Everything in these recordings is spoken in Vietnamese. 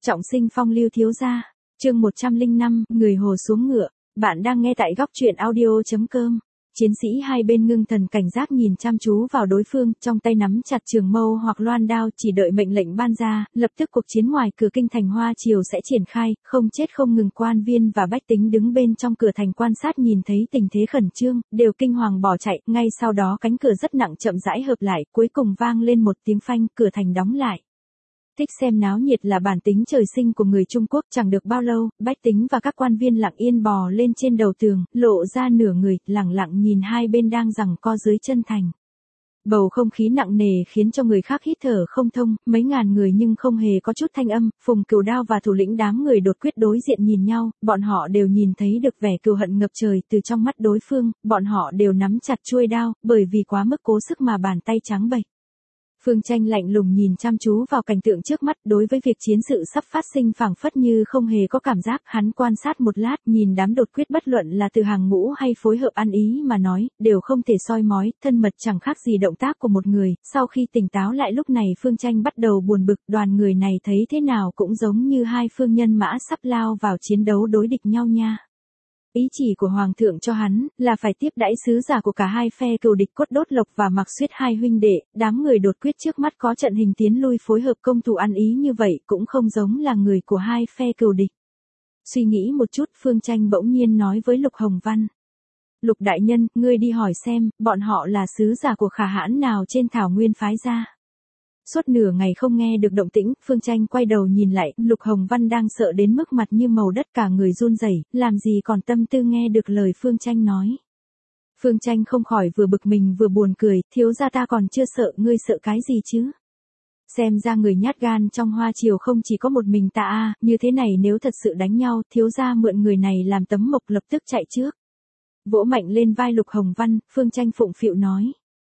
Trọng sinh phong lưu thiếu gia, chương 105, người hồ xuống ngựa. Bạn đang nghe tại góc truyện audio.com. Chiến sĩ hai bên ngưng thần cảnh giác nhìn chăm chú vào đối phương, trong tay nắm chặt trường mâu hoặc loan đao, chỉ đợi mệnh lệnh ban ra, lập tức cuộc chiến ngoài cửa kinh thành Hoa Triều sẽ triển khai, không chết không ngừng. Quan viên và bách tính đứng bên trong cửa thành quan sát nhìn thấy tình thế khẩn trương, đều kinh hoàng bỏ chạy, ngay sau đó cánh cửa rất nặng chậm rãi hợp lại, cuối cùng vang lên một tiếng phanh, cửa thành đóng lại. Thích xem náo nhiệt là bản tính trời sinh của người Trung Quốc, chẳng được bao lâu, bách tính và các quan viên lặng yên bò lên trên đầu tường, lộ ra nửa người, lẳng lặng nhìn hai bên đang giằng co dưới chân thành. Bầu không khí nặng nề khiến cho người khác hít thở không thông, mấy ngàn người nhưng không hề có chút thanh âm. Phùng Cửu Đao và thủ lĩnh đám người đột quyết đối diện nhìn nhau, bọn họ đều nhìn thấy được vẻ cừu hận ngập trời từ trong mắt đối phương, bọn họ đều nắm chặt chuôi đao, bởi vì quá mức cố sức mà bàn tay trắng bệch. Phương Tranh lạnh lùng nhìn chăm chú vào cảnh tượng trước mắt, đối với việc chiến sự sắp phát sinh phảng phất như không hề có cảm giác. Hắn quan sát một lát, nhìn đám đột quyết bất luận là từ hàng ngũ hay phối hợp ăn ý mà nói, đều không thể soi mói, thân mật chẳng khác gì động tác của một người. Sau khi tỉnh táo lại lúc này Phương Tranh bắt đầu buồn bực, đoàn người này thấy thế nào cũng giống như hai phương nhân mã sắp lao vào chiến đấu đối địch nhau nha. Ý chỉ của Hoàng thượng cho hắn là phải tiếp đãi sứ giả của cả hai phe cừu địch Cốt Đốt Lộc và Mạc Xuyết hai huynh đệ. Đám người đột quyết trước mắt có trận hình tiến lui phối hợp công thủ ăn ý như vậy cũng không giống là người của hai phe cừu địch. Suy nghĩ một chút, Phương Tranh bỗng nhiên nói với Lục Hồng Văn: Lục đại nhân, ngươi đi hỏi xem, bọn họ là sứ giả của Khả Hãn nào trên thảo nguyên phái ra. Suốt nửa ngày không nghe được động tĩnh, Phương Tranh quay đầu nhìn lại, Lục Hồng Văn đang sợ đến mức mặt như màu đất, cả người run rẩy, làm gì còn tâm tư nghe được lời Phương Tranh nói. Phương Tranh không khỏi vừa bực mình vừa buồn cười, thiếu gia ta còn chưa sợ, ngươi sợ cái gì chứ? Xem ra người nhát gan trong Hoa Triều không chỉ có một mình ta à, như thế này nếu thật sự đánh nhau, thiếu gia mượn người này làm tấm mộc lập tức chạy trước. Vỗ mạnh lên vai Lục Hồng Văn, Phương Tranh phụng phịu nói: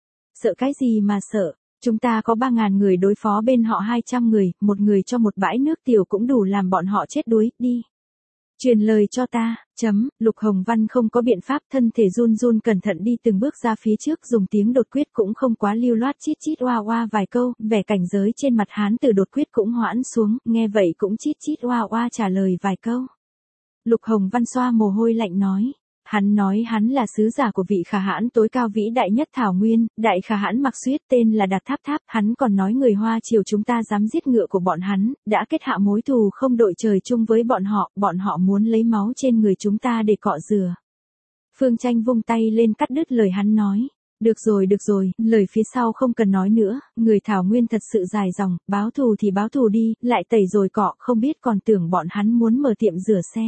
Sợ cái gì mà sợ? Chúng ta có 3.000 người đối phó bên họ 200 người, một người cho một bãi nước tiểu cũng đủ làm bọn họ chết đuối, đi. Truyền lời cho ta, Lục Hồng Văn không có biện pháp, thân thể run run cẩn thận đi từng bước ra phía trước, dùng tiếng đột quyết cũng không quá lưu loát, chít chít oa oa vài câu, vẻ cảnh giới trên mặt Hán Tử đột quyết cũng hoãn xuống, nghe vậy cũng chít chít oa oa trả lời vài câu. Lục Hồng Văn xoa mồ hôi lạnh nói. Hắn nói hắn là sứ giả của vị Khả Hãn tối cao vĩ đại nhất thảo nguyên, đại Khả Hãn Mạc Xuyết, tên là Đạt Tháp Tháp. Hắn còn nói người Hoa Triều chúng ta dám giết ngựa của bọn hắn, đã kết hạ mối thù không đội trời chung với bọn họ muốn lấy máu trên người chúng ta để cọ rửa. Phương Tranh vung tay lên cắt đứt lời hắn nói. Được rồi, lời phía sau không cần nói nữa, người thảo nguyên thật sự dài dòng, báo thù thì báo thù đi, lại tẩy rồi cọ, không biết còn tưởng bọn hắn muốn mở tiệm rửa xe.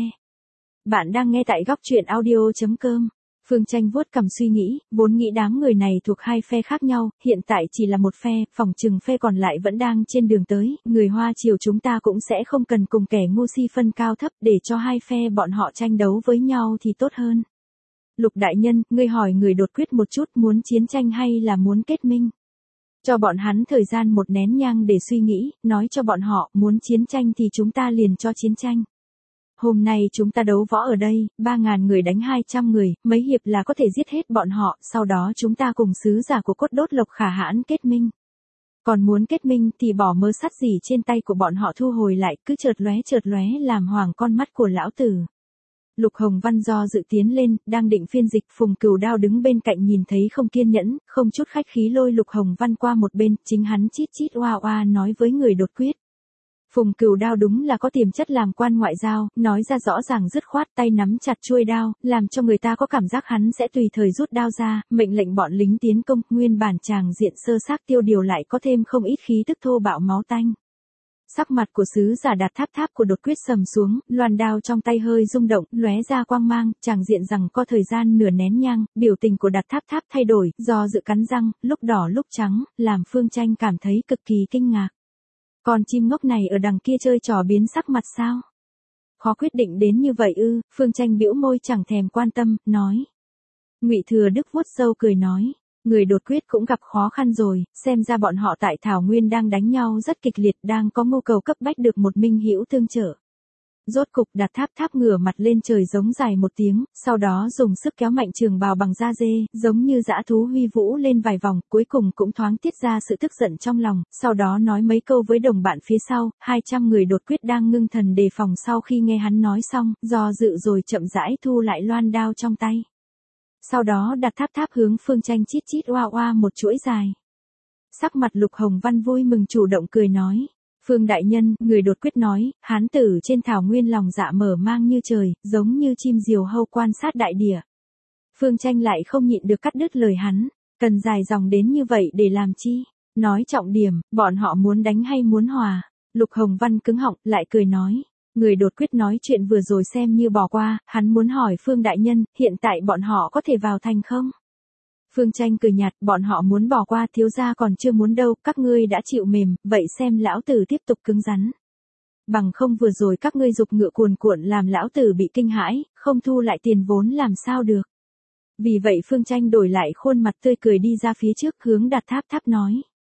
Bạn đang nghe tại góc truyện audio.com. Phương Tranh vuốt cằm suy nghĩ, vốn nghĩ đám người này thuộc hai phe khác nhau, hiện tại chỉ là một phe, phỏng chừng phe còn lại vẫn đang trên đường tới, người Hoa Triều chúng ta cũng sẽ không cần cùng kẻ ngu si phân cao thấp, để cho hai phe bọn họ tranh đấu với nhau thì tốt hơn. Lục đại nhân, ngươi hỏi người đột quyết một chút, muốn chiến tranh hay là muốn kết minh? Cho bọn hắn thời gian một nén nhang để suy nghĩ, nói cho bọn họ, muốn chiến tranh thì chúng ta liền cho chiến tranh. Hôm nay chúng ta đấu võ ở đây, 3.000 người đánh 200 người, mấy hiệp là có thể giết hết bọn họ, sau đó chúng ta cùng sứ giả của Cốt Đốt Lộc Khả Hãn kết minh. Còn muốn kết minh thì bỏ mớ sắt gì trên tay của bọn họ thu hồi lại, cứ chợt lóe làm hoàng con mắt của lão tử. Lục Hồng Văn do dự tiến lên, đang định phiên dịch, Phùng Cửu Đao đứng bên cạnh nhìn thấy không kiên nhẫn, không chút khách khí lôi Lục Hồng Văn qua một bên, chính hắn chít chít oa oa nói với người đột quyết. Phùng Cửu Đao đúng là có tiềm chất làm quan ngoại giao, nói ra rõ ràng dứt khoát, tay nắm chặt chuôi đao, làm cho người ta có cảm giác hắn sẽ tùy thời rút đao ra, mệnh lệnh bọn lính tiến công. Nguyên bản tràng diện sơ xác tiêu điều lại có thêm không ít khí tức thô bạo máu tanh. Sắc mặt của sứ giả Đạt Tháp Tháp của đột quyết sầm xuống, loan đao trong tay hơi rung động, lóe ra quang mang, tràng diện rằng có thời gian nửa nén nhang, biểu tình của Đạt Tháp Tháp thay đổi, do dự cắn răng, lúc đỏ lúc trắng, làm Phương Tranh cảm thấy cực kỳ kinh ngạc. Con chim ngốc này ở đằng kia chơi trò biến sắc mặt sao? Khó quyết định đến như vậy ư? Phương Tranh bĩu môi chẳng thèm quan tâm, nói. Ngụy Thừa Đức vuốt râu cười nói. Người đột quyết cũng gặp khó khăn rồi, xem ra bọn họ tại Thảo Nguyên đang đánh nhau rất kịch liệt, đang có nhu cầu cấp bách được một minh hữu tương trợ. Rốt cục Đạt Tháp Tháp ngửa mặt lên trời giống dài một tiếng, sau đó dùng sức kéo mạnh trường bào bằng da dê, giống như dã thú huy vũ lên vài vòng, cuối cùng cũng thoáng tiết ra sự tức giận trong lòng, sau đó nói mấy câu với đồng bạn phía sau, 200 người đột quyết đang ngưng thần đề phòng sau khi nghe hắn nói xong, do dự rồi chậm rãi thu lại loan đao trong tay. Sau đó Đạt Tháp Tháp hướng Phương Tranh chít chít oa oa một chuỗi dài. Sắc mặt Lục Hồng Văn vui mừng chủ động cười nói. Phương đại nhân, người đột quyết nói, hán tử trên thảo nguyên lòng dạ mở mang như trời, giống như chim diều hâu quan sát đại địa. Phương Tranh lại không nhịn được cắt đứt lời hắn, cần dài dòng đến như vậy để làm chi? Nói trọng điểm, bọn họ muốn đánh hay muốn hòa? Lục Hồng Văn cứng họng, lại cười nói. Người đột quyết nói chuyện vừa rồi xem như bỏ qua, hắn muốn hỏi Phương đại nhân, hiện tại bọn họ có thể vào thành không? Phương Tranh cười nhạt, bọn họ muốn bỏ qua, thiếu gia còn chưa muốn đâu, các ngươi đã chịu mềm, vậy xem lão tử tiếp tục cứng rắn. Bằng không vừa rồi các ngươi giục ngựa cuồn cuộn làm lão tử bị kinh hãi, không thu lại tiền vốn làm sao được. Vì vậy Phương Tranh đổi lại khuôn mặt tươi cười đi ra phía trước hướng Đạt Tháp Tháp nói.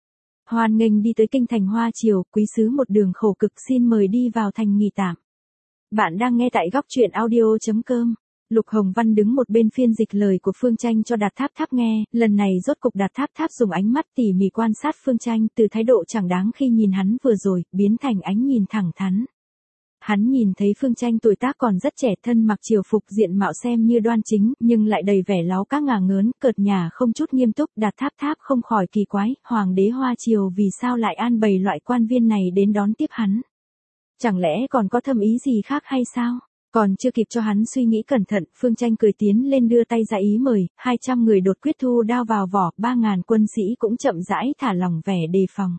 Hoan nghênh đi tới kinh thành Hoa Triều, quý sứ một đường khổ cực xin mời đi vào thành nghỉ tạm. Bạn đang nghe tại góc truyện audio.com. Lục Hồng Văn đứng một bên phiên dịch lời của Phương Tranh cho Đạt Tháp Tháp nghe, lần này rốt cục Đạt Tháp Tháp dùng ánh mắt tỉ mỉ quan sát Phương Tranh từ thái độ chẳng đáng khi nhìn hắn vừa rồi, biến thành ánh nhìn thẳng thắn. Hắn nhìn thấy Phương Tranh tuổi tác còn rất trẻ, thân mặc triều phục, diện mạo xem như đoan chính, nhưng lại đầy vẻ láo cá ngả ngớn, cợt nhả không chút nghiêm túc. Đạt Tháp Tháp không khỏi kỳ quái, hoàng đế Hoa Triều vì sao lại an bày loại quan viên này đến đón tiếp hắn? Chẳng lẽ còn có thâm ý gì khác hay sao? Còn chưa kịp cho hắn suy nghĩ cẩn thận, Phương Tranh cười tiến lên đưa tay ra ý mời, 200 người đột quyết thu đao vào vỏ, 3.000 quân sĩ cũng chậm rãi thả lỏng vẻ đề phòng.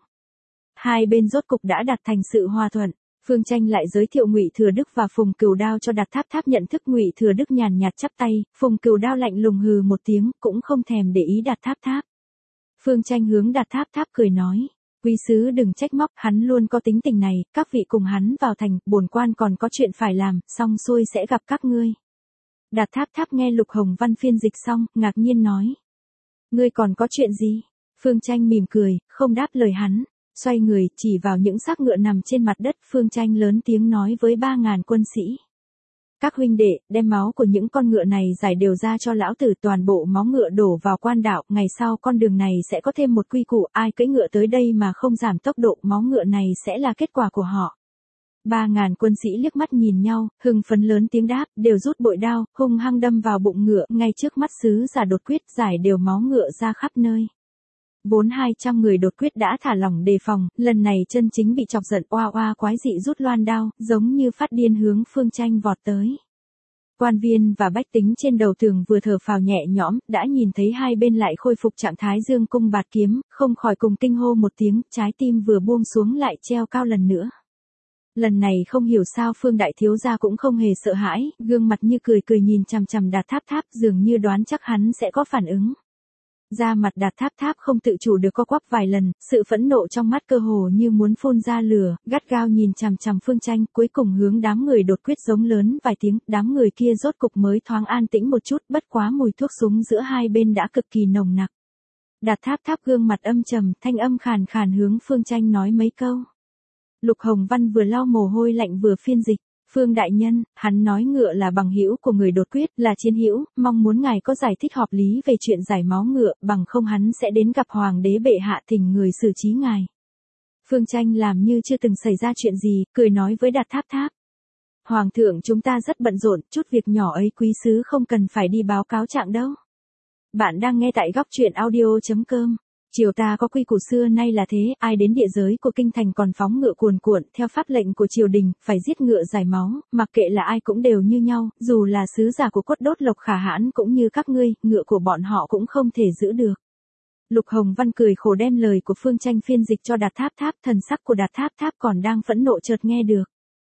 Hai bên rốt cục đã đạt thành sự hòa thuận. Phương Tranh lại giới thiệu Ngụy Thừa Đức và Phùng Cửu Đao cho Đạt Tháp Tháp nhận thức. Ngụy Thừa Đức nhàn nhạt chắp tay, Phùng Cửu Đao lạnh lùng hừ một tiếng, cũng không thèm để ý Đạt Tháp Tháp. Phương Tranh hướng Đạt Tháp Tháp cười nói. Quý sứ đừng trách móc, hắn luôn có tính tình này, các vị cùng hắn vào thành, bổn quan còn có chuyện phải làm, xong xuôi sẽ gặp các ngươi. Đạt Tháp Tháp nghe Lục Hồng Văn phiên dịch xong, ngạc nhiên nói. Ngươi còn có chuyện gì? Phương Tranh mỉm cười, không đáp lời hắn, xoay người, chỉ vào những xác ngựa nằm trên mặt đất. Phương Tranh lớn tiếng nói với 3.000 quân sĩ. Các huynh đệ, đem máu của những con ngựa này giải đều ra cho lão tử, toàn bộ máu ngựa đổ vào quan đạo, ngày sau con đường này sẽ có thêm một quy củ, ai cưỡi ngựa tới đây mà không giảm tốc độ, máu ngựa này sẽ là kết quả của họ. 3.000 quân sĩ liếc mắt nhìn nhau, hưng phấn lớn tiếng đáp, đều rút bội đao, hung hăng đâm vào bụng ngựa, ngay trước mắt sứ giả đột quyết, giải đều máu ngựa ra khắp nơi. Vốn 200 người đột quyết đã thả lỏng đề phòng, lần này chân chính bị chọc giận, oa oa quái dị rút loan đao, giống như phát điên hướng Phương Tranh vọt tới. Quan viên và bách tính trên đầu tường vừa thở phào nhẹ nhõm, đã nhìn thấy hai bên lại khôi phục trạng thái dương cung bạt kiếm, không khỏi cùng kinh hô một tiếng, trái tim vừa buông xuống lại treo cao lần nữa. Lần này không hiểu sao Phương đại thiếu gia cũng không hề sợ hãi, gương mặt như cười cười nhìn chằm chằm Đạt Tháp Tháp, dường như đoán chắc hắn sẽ có phản ứng. Da mặt Đạt Tháp Tháp không tự chủ được co quắp vài lần, sự phẫn nộ trong mắt cơ hồ như muốn phun ra lửa, gắt gao nhìn chằm chằm Phương Tranh, cuối cùng hướng đám người đột quyết giống lớn vài tiếng, đám người kia rốt cục mới thoáng an tĩnh một chút, bất quá mùi thuốc súng giữa hai bên đã cực kỳ nồng nặc. Đạt Tháp Tháp gương mặt âm trầm, thanh âm khàn khàn hướng Phương Tranh nói mấy câu. Lục Hồng Văn vừa lau mồ hôi lạnh vừa phiên dịch. Phương đại nhân, hắn nói ngựa là bằng hữu của người đột quyết, là chiến hữu, mong muốn ngài có giải thích hợp lý về chuyện giải máu ngựa, bằng không hắn sẽ đến gặp hoàng đế bệ hạ thỉnh người xử trí ngài. Phương Tranh làm như chưa từng xảy ra chuyện gì, cười nói với Đạt Tháp Tháp. Hoàng thượng chúng ta rất bận rộn, chút việc nhỏ ấy quý sứ không cần phải đi báo cáo trạng đâu. Bạn đang nghe tại góc truyện audio.com. Triều ta có quy củ xưa nay là thế, ai đến địa giới của kinh thành còn phóng ngựa cuồn cuộn, theo pháp lệnh của triều đình, phải giết ngựa giải máu, mặc kệ là ai cũng đều như nhau, dù là sứ giả của Cốt Đốt Lộc Khả Hãn cũng như các ngươi, ngựa của bọn họ cũng không thể giữ được. Lục Hồng Văn cười khổ đem lời của Phương Tranh phiên dịch cho Đạt Tháp Tháp, thần sắc của Đạt Tháp Tháp còn đang phẫn nộ chợt nghe được.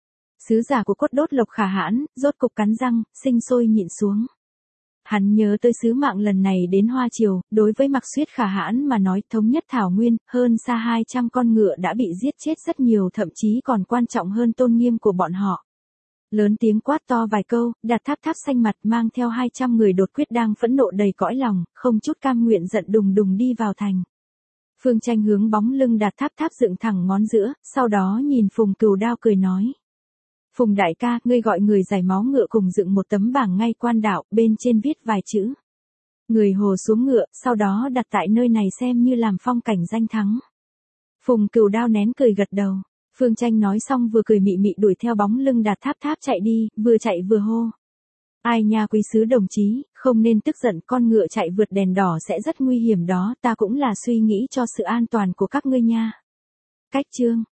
Sứ giả của Cốt Đốt Lộc Khả Hãn, rốt cục cắn răng, sinh sôi nhịn xuống. Hắn nhớ tới sứ mạng lần này đến Hoa Triều, đối với Mạc Xuyết Khả Hãn mà nói thống nhất Thảo Nguyên, hơn xa 200 con ngựa đã bị giết chết rất nhiều, thậm chí còn quan trọng hơn tôn nghiêm của bọn họ. Lớn tiếng quát to vài câu, Đạt Tháp Tháp xanh mặt mang theo 200 người đột quyết đang phẫn nộ đầy cõi lòng, không chút cam nguyện giận đùng đùng đi vào thành. Phương Tranh hướng bóng lưng Đạt Tháp Tháp dựng thẳng ngón giữa, sau đó nhìn Phùng Cửu Đao cười nói. Phùng đại ca, ngươi gọi người giải máu ngựa cùng dựng một tấm bảng ngay quan đạo, bên trên viết vài chữ. Người Hồ xuống ngựa, sau đó đặt tại nơi này xem như làm phong cảnh danh thắng. Phùng Cửu Đao nén cười gật đầu. Phương Tranh nói xong vừa cười mị mị đuổi theo bóng lưng Đạt Tháp Tháp chạy đi, vừa chạy vừa hô. Ai nha quý sứ đồng chí, không nên tức giận, con ngựa chạy vượt đèn đỏ sẽ rất nguy hiểm đó, ta cũng là suy nghĩ cho sự an toàn của các ngươi nha. Cách chương